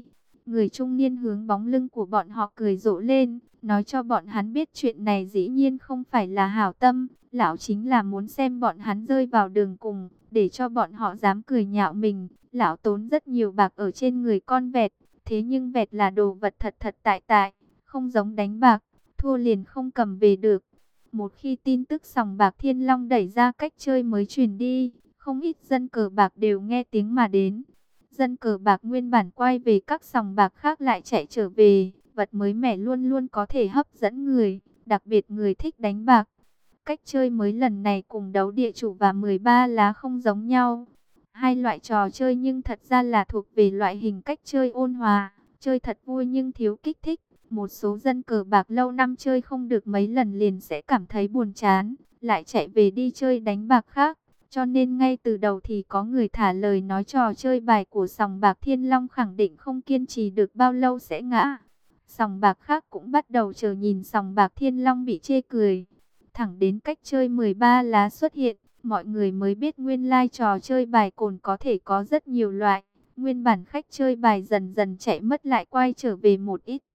Người trung niên hướng bóng lưng của bọn họ cười rộ lên, nói cho bọn hắn biết chuyện này dĩ nhiên không phải là hảo tâm, lão chính là muốn xem bọn hắn rơi vào đường cùng, để cho bọn họ dám cười nhạo mình. Lão tốn rất nhiều bạc ở trên người con vẹt, thế nhưng vẹt là đồ vật thật thật tại tại, không giống đánh bạc, thua liền không cầm về được. Một khi tin tức sòng bạc Thiên Long đẩy ra cách chơi mới truyền đi, không ít dân cờ bạc đều nghe tiếng mà đến. Dân cờ bạc nguyên bản quay về các sòng bạc khác lại chạy trở về, vật mới mẻ luôn luôn có thể hấp dẫn người, đặc biệt người thích đánh bạc. Cách chơi mới lần này cùng đấu địa chủ và 13 lá không giống nhau. Hai loại trò chơi nhưng thật ra là thuộc về loại hình cách chơi ôn hòa, chơi thật vui nhưng thiếu kích thích. Một số dân cờ bạc lâu năm chơi không được mấy lần liền sẽ cảm thấy buồn chán, lại chạy về đi chơi đánh bạc khác. Cho nên ngay từ đầu thì có người thả lời nói trò chơi bài của sòng bạc Thiên Long khẳng định không kiên trì được bao lâu sẽ ngã. Sòng bạc khác cũng bắt đầu chờ nhìn sòng bạc Thiên Long bị chê cười. Thẳng đến cách chơi 13 lá xuất hiện, mọi người mới biết nguyên lai trò chơi bài cồn có thể có rất nhiều loại. Nguyên bản khách chơi bài dần dần chạy mất lại quay trở về một ít.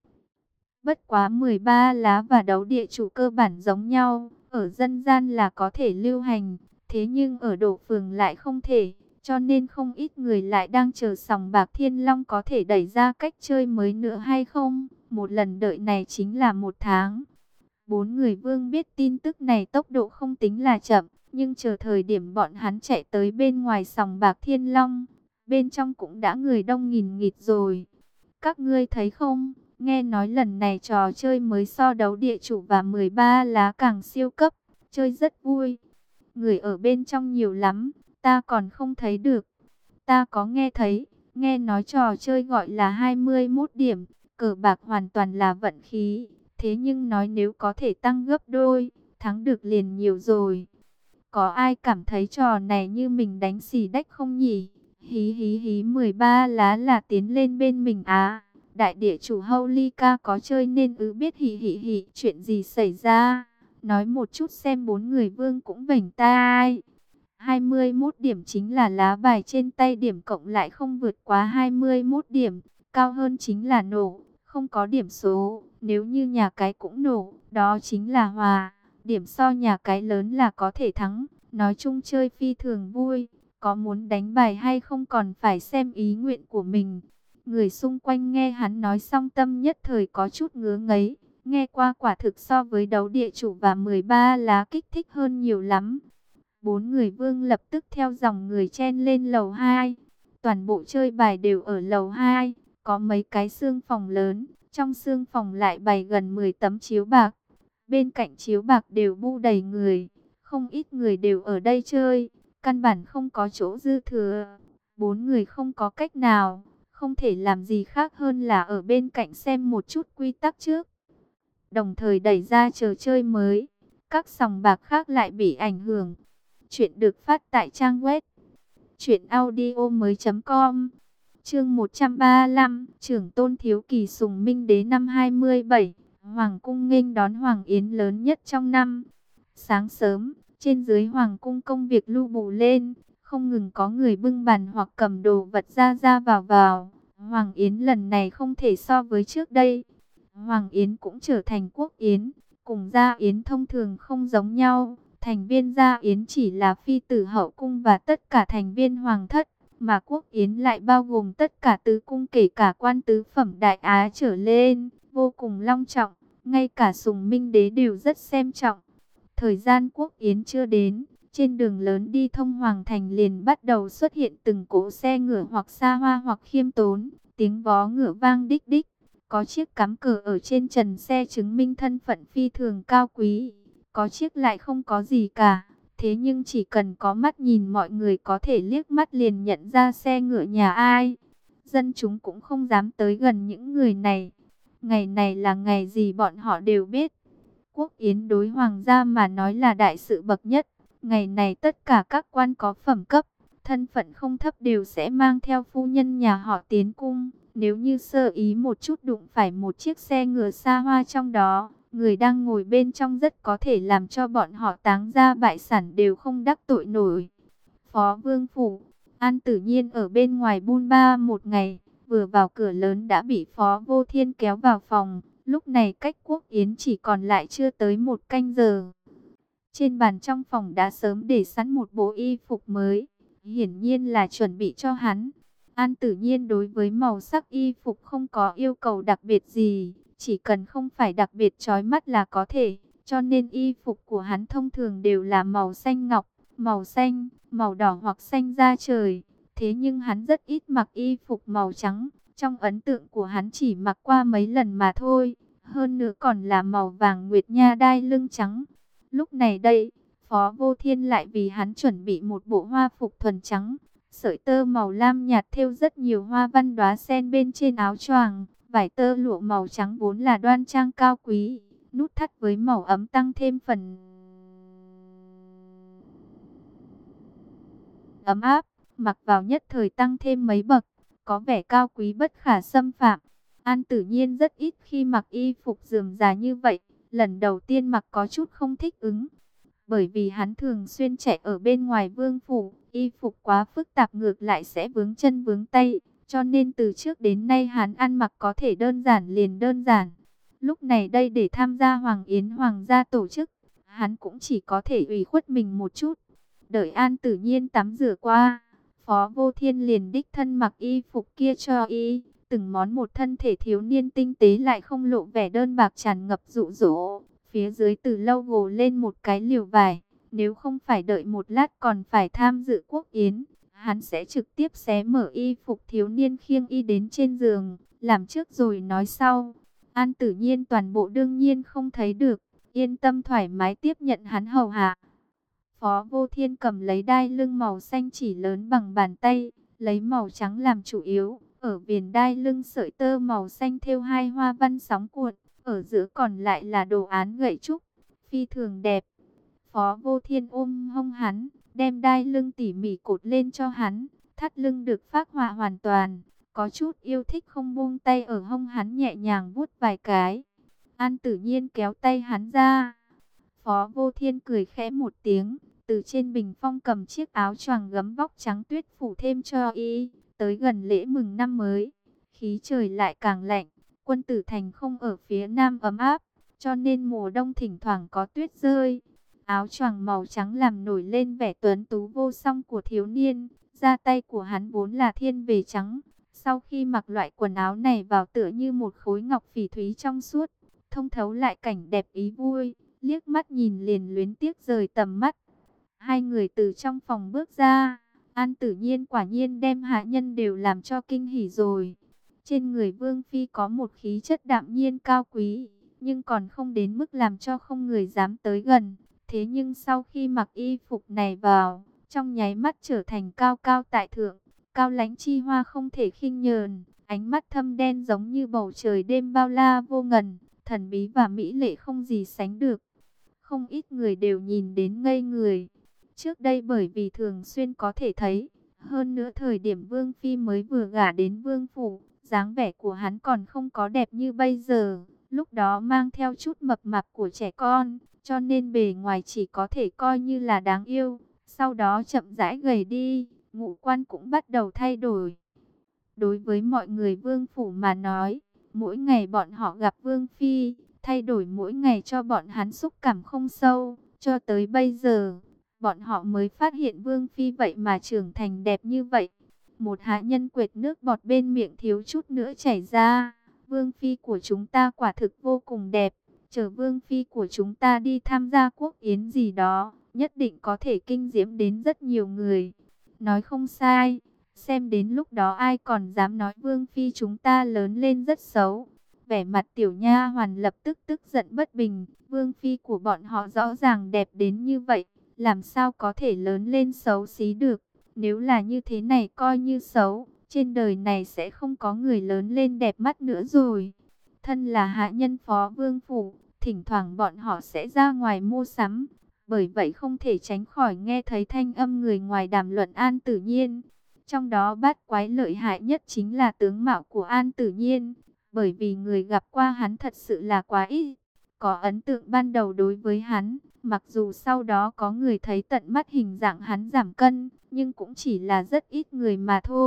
Bất quá 13 lá và đấu địa chủ cơ bản giống nhau, ở dân gian là có thể lưu hành, thế nhưng ở đổ phường lại không thể, cho nên không ít người lại đang chờ sòng bạc Thiên Long có thể đẩy ra cách chơi mới nữa hay không. Một lần đợi này chính là 1 tháng. Bốn người Vương biết tin tức này tốc độ không tính là chậm, nhưng chờ thời điểm bọn hắn chạy tới bên ngoài sòng bạc Thiên Long, bên trong cũng đã người đông nghìn nghịt rồi. Các ngươi thấy không? Nghe nói lần này trò chơi mới so đấu địa chủ và 13 lá càng siêu cấp, chơi rất vui. Người ở bên trong nhiều lắm, ta còn không thấy được. Ta có nghe thấy, nghe nói trò chơi gọi là 21 điểm, cờ bạc hoàn toàn là vận khí. Thế nhưng nói nếu có thể tăng gấp đôi, thắng được liền nhiều rồi. Có ai cảm thấy trò này như mình đánh xì đách không nhỉ? Hí hí hí 13 lá là tiến lên bên mình á. Đại địa chủ Holika có chơi nên biết hỉ hỉ hỉ. Chuyện gì xảy ra? Nói một chút xem. Bốn người Vương cũng vểnh tai. 21 điểm chính là lá bài trên tay, điểm cộng lại không vượt quá 21 điểm. Cao hơn chính là nổ, không có điểm số. Nếu như nhà cái cũng nổ, đó chính là hòa. Điểm so nhà cái lớn là có thể thắng. Nói chung chơi phi thường vui. Có muốn đánh bài hay không còn phải xem ý nguyện của mình. Người xung quanh nghe hắn nói xong tâm nhất thời có chút ngứa ngấy. Nghe qua quả thực so với đấu địa chủ và 13 lá kích thích hơn nhiều lắm. Bốn người Vương lập tức theo dòng người chen lên lầu 2. Toàn bộ chơi bài đều ở lầu 2. Có mấy cái xương phòng lớn. Trong xương phòng lại bày gần 10 tấm chiếu bạc. Bên cạnh chiếu bạc đều bu đầy người. Không ít người đều ở đây chơi. Căn bản không có chỗ dư thừa. Bốn người không có cách nào, không thể làm gì khác hơn là ở bên cạnh xem một chút quy tắc trước. Đồng thời đẩy ra trò chơi mới. Các sòng bạc khác lại bị ảnh hưởng. Chuyện được phát tại trang web truyệnaudiomoi.com. Chương 135, Trưởng tôn Thiếu Kỳ sùng Minh Đế năm 27, Hoàng cung nghênh đón Hoàng yến lớn nhất trong năm. Sáng sớm, trên dưới Hoàng cung công việc lu bù lên, không ngừng có người bưng bàn hoặc cầm đồ vật ra ra vào vào. Hoàng yến lần này không thể so với trước đây. Hoàng yến cũng trở thành quốc yến, cùng gia yến thông thường không giống nhau. Thành viên gia yến chỉ là phi tử hậu cung và tất cả thành viên hoàng thất, mà quốc yến lại bao gồm tất cả tứ cung kể cả quan tứ phẩm đại á trở lên, vô cùng long trọng, ngay cả sùng minh đế đều rất xem trọng. Thời gian quốc yến chưa đến, trên đường lớn đi thông hoàng thành liền bắt đầu xuất hiện từng cỗ xe ngựa hoặc xa hoa hoặc khiêm tốn, tiếng vó ngựa vang đích đích, có chiếc cắm cờ ở trên trần xe chứng minh thân phận phi thường cao quý. Có chiếc lại không có gì cả, thế nhưng chỉ cần có mắt nhìn mọi người có thể liếc mắt liền nhận ra xe ngựa nhà ai. Dân chúng cũng không dám tới gần những người này. Ngày này là ngày gì bọn họ đều biết. Quốc yến đối hoàng gia mà nói là đại sự bậc nhất. Ngày này tất cả các quan có phẩm cấp, thân phận không thấp đều sẽ mang theo phu nhân nhà họ tiến cung. Nếu như sơ ý một chút đụng phải một chiếc xe ngựa xa hoa trong đó, người đang ngồi bên trong rất có thể làm cho bọn họ táng gia bại sản đều không đắc tội nổi. Phó Vương Phủ, An Tử Nhiên ở bên ngoài bôn ba một ngày, vừa vào cửa lớn đã bị Phó Vô Thiên kéo vào phòng. Lúc này cách quốc yến chỉ còn lại chưa tới 1 canh giờ. Trên bàn trong phòng đã sớm để sẵn một bộ y phục mới, hiển nhiên là chuẩn bị cho hắn. An Tử Nhiên đối với màu sắc y phục không có yêu cầu đặc biệt gì, chỉ cần không phải đặc biệt chói mắt là có thể, cho nên y phục của hắn thông thường đều là màu xanh ngọc, màu xanh, màu đỏ hoặc xanh da trời. Thế nhưng hắn rất ít mặc y phục màu trắng, trong ấn tượng của hắn chỉ mặc qua mấy lần mà thôi, hơn nữa còn là màu vàng nguyệt nha đai lưng trắng. Lúc này đây, Phó Vô Thiên lại vì hắn chuẩn bị một bộ hoa phục thuần trắng, sợi tơ màu lam nhạt thêu rất nhiều hoa văn đóa sen bên trên áo choàng, vải tơ lụa màu trắng vốn là đoan trang cao quý, nút thắt với màu ấm tăng thêm phần ấm áp, mặc vào nhất thời tăng thêm mấy bậc, có vẻ cao quý bất khả xâm phạm. An Tử Nhiên rất ít khi mặc y phục rườm rà như vậy, lần đầu tiên mặc có chút không thích ứng. Bởi vì hắn thường xuyên chạy ở bên ngoài vương phủ, y phục quá phức tạp ngược lại sẽ vướng chân vướng tay, cho nên từ trước đến nay hắn ăn mặc có thể đơn giản liền đơn giản. Lúc này đây để tham gia Hoàng Yến Hoàng gia tổ chức, hắn cũng chỉ có thể ủy khuất mình một chút. Đợi An Tử Nhiên tắm rửa qua, Phó Vô Thiên liền đích thân mặc y phục kia cho y. Từng món một thân thể thiếu niên tinh tế lại không lộ vẻ đơn bạc tràn ngập dụ dỗ. Phía dưới từ lâu gồ lên một cái liều vải. Nếu không phải đợi một lát còn phải tham dự quốc yến, hắn sẽ trực tiếp xé mở y phục thiếu niên khiêng y đến trên giường. Làm trước rồi nói sau. An Tử Nhiên toàn bộ đương nhiên không thấy được. Yên tâm thoải mái tiếp nhận hắn hầu hạ. Phó Vô Thiên cầm lấy đai lưng màu xanh chỉ lớn bằng bàn tay, lấy màu trắng làm chủ yếu. Ở viền đai lưng sợi tơ màu xanh thêu hai hoa văn sóng cuộn, ở giữa còn lại là đồ án gậy trúc, phi thường đẹp. Phó Vô Thiên ôm hông hắn, đem đai lưng tỉ mỉ cột lên cho hắn, thắt lưng được phác họa hoàn toàn, có chút yêu thích không buông tay ở hông hắn nhẹ nhàng vuốt vài cái. An Tử Nhiên kéo tay hắn ra. Phó Vô Thiên cười khẽ một tiếng, từ trên bình phong cầm chiếc áo choàng gấm vóc trắng tuyết phủ thêm cho y. Tới gần lễ mừng năm mới, khí trời lại càng lạnh, Quân Tử Thành không ở phía nam ấm áp, cho nên mùa đông thỉnh thoảng có tuyết rơi. Áo choàng màu trắng làm nổi lên vẻ tuấn tú vô song của thiếu niên, da tay của hắn vốn là thiên về trắng. Sau khi mặc loại quần áo này vào tựa như một khối ngọc phỉ thúy trong suốt, thông thấu lại cảnh đẹp ý vui, liếc mắt nhìn liền luyến tiếc rời tầm mắt. Hai người từ trong phòng bước ra. An Tử Nhiên quả nhiên đem hạ nhân đều làm cho kinh hỉ rồi. Trên người Vương Phi có một khí chất đạm nhiên cao quý, nhưng còn không đến mức làm cho không người dám tới gần. Thế nhưng sau khi mặc y phục này vào, trong nháy mắt trở thành cao cao tại thượng, cao lãnh chi hoa không thể khinh nhờn, ánh mắt thâm đen giống như bầu trời đêm bao la vô ngần, thần bí và mỹ lệ không gì sánh được. Không ít người đều nhìn đến ngây người. Trước đây bởi vì thường xuyên có thể thấy, hơn nữa thời điểm Vương Phi mới vừa gả đến Vương Phủ, dáng vẻ của hắn còn không có đẹp như bây giờ, lúc đó mang theo chút mập mạp của trẻ con, cho nên bề ngoài chỉ có thể coi như là đáng yêu, sau đó chậm rãi gầy đi, ngũ quan cũng bắt đầu thay đổi. Đối với mọi người Vương Phủ mà nói, mỗi ngày bọn họ gặp Vương Phi, thay đổi mỗi ngày cho bọn hắn xúc cảm không sâu, cho tới bây giờ bọn họ mới phát hiện Vương Phi vậy mà trưởng thành đẹp như vậy. Một hạ nhân quệt nước bọt bên miệng thiếu chút nữa chảy ra. Vương Phi của chúng ta quả thực vô cùng đẹp. Chờ Vương Phi của chúng ta đi tham gia quốc yến gì đó, nhất định có thể kinh diễm đến rất nhiều người. Nói không sai, xem đến lúc đó ai còn dám nói Vương Phi chúng ta lớn lên rất xấu. Vẻ mặt tiểu nha hoàn lập tức tức giận bất bình. Vương Phi của bọn họ rõ ràng đẹp đến như vậy, làm sao có thể lớn lên xấu xí được. Nếu là như thế này coi như xấu, trên đời này sẽ không có người lớn lên đẹp mắt nữa rồi. Thân là hạ nhân phó Vương Phủ, thỉnh thoảng bọn họ sẽ ra ngoài mua sắm. Bởi vậy không thể tránh khỏi nghe thấy thanh âm người ngoài đàm luận An Tử Nhiên. Trong đó bát quái lợi hại nhất chính là tướng mạo của An Tử Nhiên. Bởi vì người gặp qua hắn thật sự là quá ít. Có ấn tượng ban đầu đối với hắn, mặc dù sau đó có người thấy tận mắt hình dạng hắn giảm cân, nhưng cũng chỉ là rất ít người mà thôi.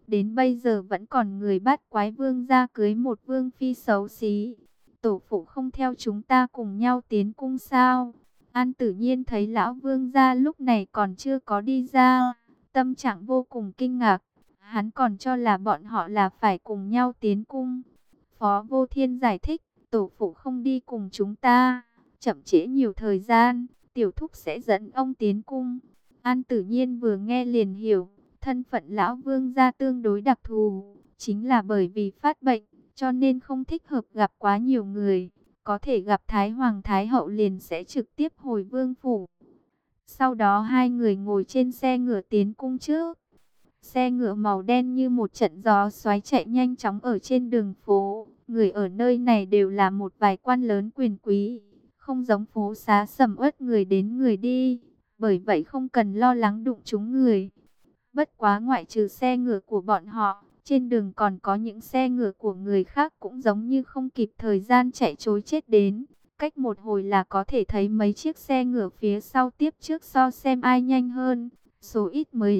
Đến bây giờ vẫn còn người bắt quái vương gia cưới một vương phi xấu xí. Tổ phụ không theo chúng ta cùng nhau tiến cung sao? An Tử Nhiên thấy lão vương gia lúc này còn chưa có đi ra, tâm trạng vô cùng kinh ngạc. Hắn còn cho là bọn họ là phải cùng nhau tiến cung. Phó Vô Thiên giải thích, tổ phụ không đi cùng chúng ta, chậm trễ nhiều thời gian, tiểu thúc sẽ dẫn ông tiến cung. An Tử Nhiên vừa nghe liền hiểu, thân phận lão vương gia tương đối đặc thù, chính là bởi vì phát bệnh, cho nên không thích hợp gặp quá nhiều người. Có thể gặp Thái Hoàng Thái Hậu liền sẽ trực tiếp hồi vương phủ. Sau đó hai người ngồi trên xe ngựa tiến cung trước. Xe ngựa màu đen như một trận gió xoáy chạy nhanh chóng ở trên đường phố. Người ở nơi này đều là một vài quan lớn quyền quý, không giống phố xá sầm uất người đến người đi. Bởi vậy không cần lo lắng đụng trúng người. Bất quá ngoại trừ xe ngựa của bọn họ, trên đường còn có những xe ngựa của người khác cũng giống như không kịp thời gian chạy trối chết đến. Cách một hồi là có thể thấy mấy chiếc xe ngựa phía sau tiếp trước so xem ai nhanh hơn. Số ít mới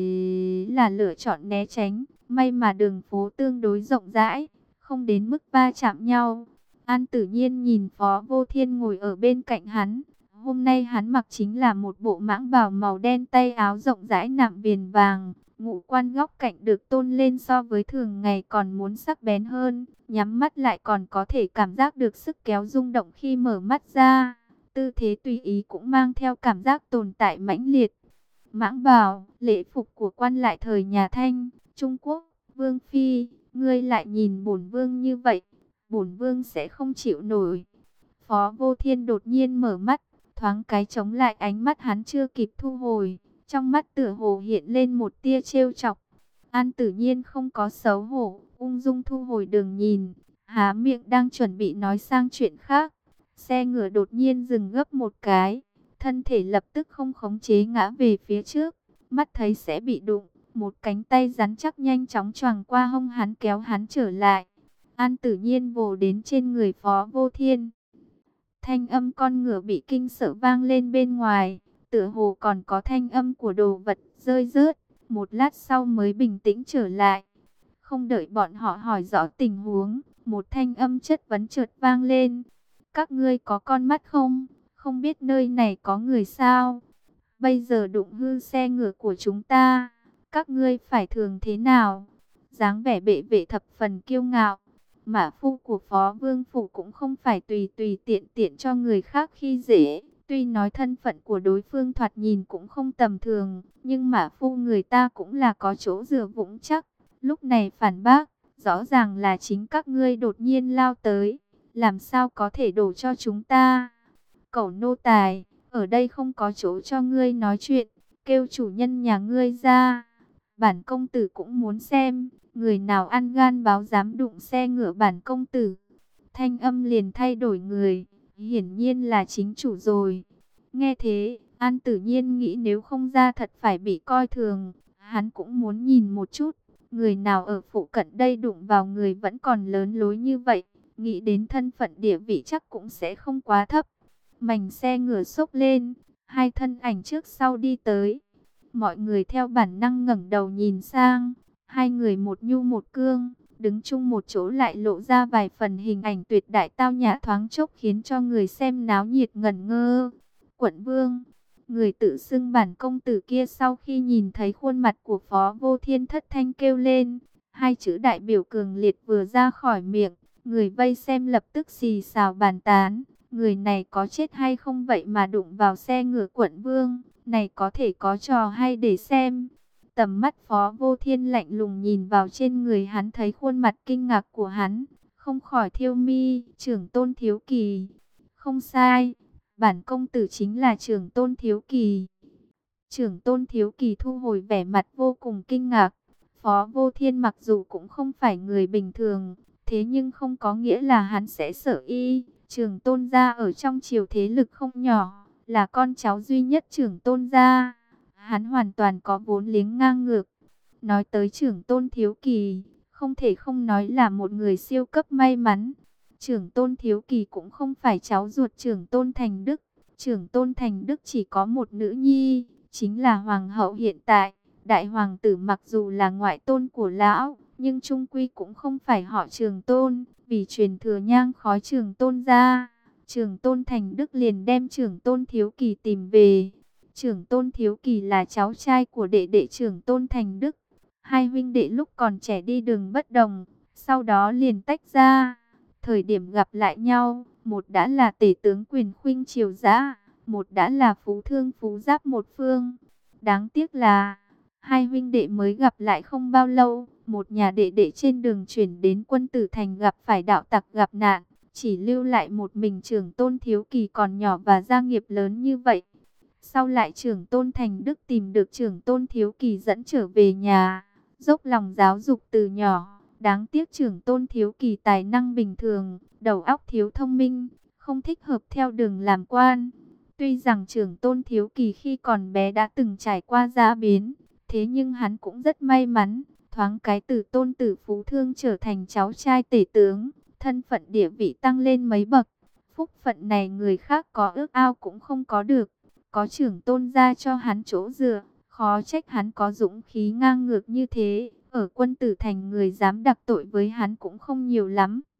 là lựa chọn né tránh. May mà đường phố tương đối rộng rãi, không đến mức va chạm nhau. An Tử Nhiên nhìn Phó Vô Thiên ngồi ở bên cạnh hắn. Hôm nay hắn mặc chính là một bộ mãng bào màu đen, tay áo rộng rãi nạm viền vàng. Ngũ quan góc cạnh được tôn lên so với thường ngày còn muốn sắc bén hơn. Nhắm mắt lại còn có thể cảm giác được sức kéo rung động khi mở mắt ra. Tư thế tùy ý cũng mang theo cảm giác tồn tại mãnh liệt. Mãng bào, lễ phục của quan lại thời nhà Thanh, Trung Quốc, Vương Phi, ngươi lại nhìn bổn vương như vậy, bổn vương sẽ không chịu nổi. Phó Vô Thiên đột nhiên mở mắt, thoáng cái chống lại ánh mắt hắn chưa kịp thu hồi, trong mắt tựa hồ hiện lên một tia trêu chọc. An Tử Nhiên không có xấu hổ, ung dung thu hồi đường nhìn, há miệng đang chuẩn bị nói sang chuyện khác. Xe ngựa đột nhiên dừng gấp một cái, thân thể lập tức không khống chế ngã về phía trước, mắt thấy sẽ bị đụng, một cánh tay rắn chắc nhanh chóng choàng qua hông hắn kéo hắn trở lại. An Tử Nhiên vồ đến trên người Phó Vô Thiên. Thanh âm con ngựa bị kinh sợ vang lên bên ngoài, tựa hồ còn có thanh âm của đồ vật rơi rớt, một lát sau mới bình tĩnh trở lại. Không đợi bọn họ hỏi rõ tình huống, một thanh âm chất vấn chợt vang lên. Các ngươi có con mắt không? Không biết nơi này có người sao? Bây giờ đụng hư xe ngựa của chúng ta, các ngươi phải thường thế nào? Dáng vẻ bệ vệ thập phần kiêu ngạo. Mã phu của Phó Vương Phủ cũng không phải tùy tùy tiện tiện cho người khác khi dễ. Tuy nói thân phận của đối phương thoạt nhìn cũng không tầm thường, nhưng Mã phu người ta cũng là có chỗ dựa vững chắc. Lúc này phản bác, rõ ràng là chính các ngươi đột nhiên lao tới, làm sao có thể đổ cho chúng ta? Cẩu nô tài, ở đây không có chỗ cho ngươi nói chuyện, kêu chủ nhân nhà ngươi ra. Bản công tử cũng muốn xem, người nào ăn gan báo dám đụng xe ngựa bản công tử. Thanh âm liền thay đổi người, hiển nhiên là chính chủ rồi. Nghe thế, An Tử Nhiên nghĩ nếu không ra thật phải bị coi thường, hắn cũng muốn nhìn một chút. Người nào ở phụ cận đây đụng vào người vẫn còn lớn lối như vậy, nghĩ đến thân phận địa vị chắc cũng sẽ không quá thấp. Mảnh xe ngựa xốc lên, hai thân ảnh trước sau đi tới. Mọi người theo bản năng ngẩng đầu nhìn sang, hai người một nhu một cương, đứng chung một chỗ lại lộ ra vài phần hình ảnh tuyệt đại tao nhã thoáng chốc khiến cho người xem náo nhiệt ngẩn ngơ. Quận Vương, người tự xưng bản công tử kia sau khi nhìn thấy khuôn mặt của Phó Vô Thiên thất thanh kêu lên. Hai chữ đại biểu cường liệt vừa ra khỏi miệng, người vây xem lập tức xì xào bàn tán. Người này có chết hay không vậy mà đụng vào xe ngựa quận Vương, này có thể có trò hay để xem. Tầm mắt Phó Vô Thiên lạnh lùng nhìn vào trên người hắn, thấy khuôn mặt kinh ngạc của hắn, không khỏi thiêu mi. Trưởng tôn Thiếu Kỳ. Không sai, bản công tử chính là trưởng tôn Thiếu Kỳ. Trưởng tôn Thiếu Kỳ thu hồi vẻ mặt vô cùng kinh ngạc. Phó Vô Thiên mặc dù cũng không phải người bình thường, thế nhưng không có nghĩa là hắn sẽ sợ y. Trưởng tôn gia ở trong triều thế lực không nhỏ, là con cháu duy nhất trưởng tôn gia. Hắn hoàn toàn có vốn liếng ngang ngược. Nói tới trưởng tôn Thiếu Kỳ, không thể không nói là một người siêu cấp may mắn. Trưởng tôn Thiếu Kỳ cũng không phải cháu ruột trưởng tôn Thành Đức. Trưởng tôn Thành Đức chỉ có một nữ nhi, chính là hoàng hậu hiện tại. Đại hoàng tử mặc dù là ngoại tôn của lão, nhưng trung quy cũng không phải họ Trường Tôn, vì truyền thừa nhang khói Trường Tôn ra. Trường Tôn Thành Đức liền đem Trường Tôn Thiếu Kỳ tìm về. Trường Tôn Thiếu Kỳ là cháu trai của đệ đệ Trường Tôn Thành Đức. Hai huynh đệ lúc còn trẻ đi đường bất đồng, sau đó liền tách ra. Thời điểm gặp lại nhau, một đã là tể tướng quyền khuynh triều dã, một đã là phú thương phú giáp một phương. Đáng tiếc là hai huynh đệ mới gặp lại không bao lâu, một nhà đệ đệ trên đường chuyển đến Quân Tử Thành gặp phải đạo tặc gặp nạn, chỉ lưu lại một mình Trường Tôn Thiếu Kỳ còn nhỏ và gia nghiệp lớn như vậy. Sau lại Trường Tôn Thành Đức tìm được Trường Tôn Thiếu Kỳ dẫn trở về nhà, dốc lòng giáo dục từ nhỏ. Đáng tiếc Trường Tôn Thiếu Kỳ tài năng bình thường, đầu óc thiếu thông minh, không thích hợp theo đường làm quan. Tuy rằng Trường Tôn Thiếu Kỳ khi còn bé đã từng trải qua giã biến, thế nhưng hắn cũng rất may mắn, thoáng cái từ tôn tử phú thương trở thành cháu trai tể tướng, thân phận địa vị tăng lên mấy bậc. Phúc phận này người khác có ước ao cũng không có được, có Trường Tôn gia cho hắn chỗ dựa, khó trách hắn có dũng khí ngang ngược như thế. Ở Quân Tử Thành người dám đặc tội với hắn cũng không nhiều lắm.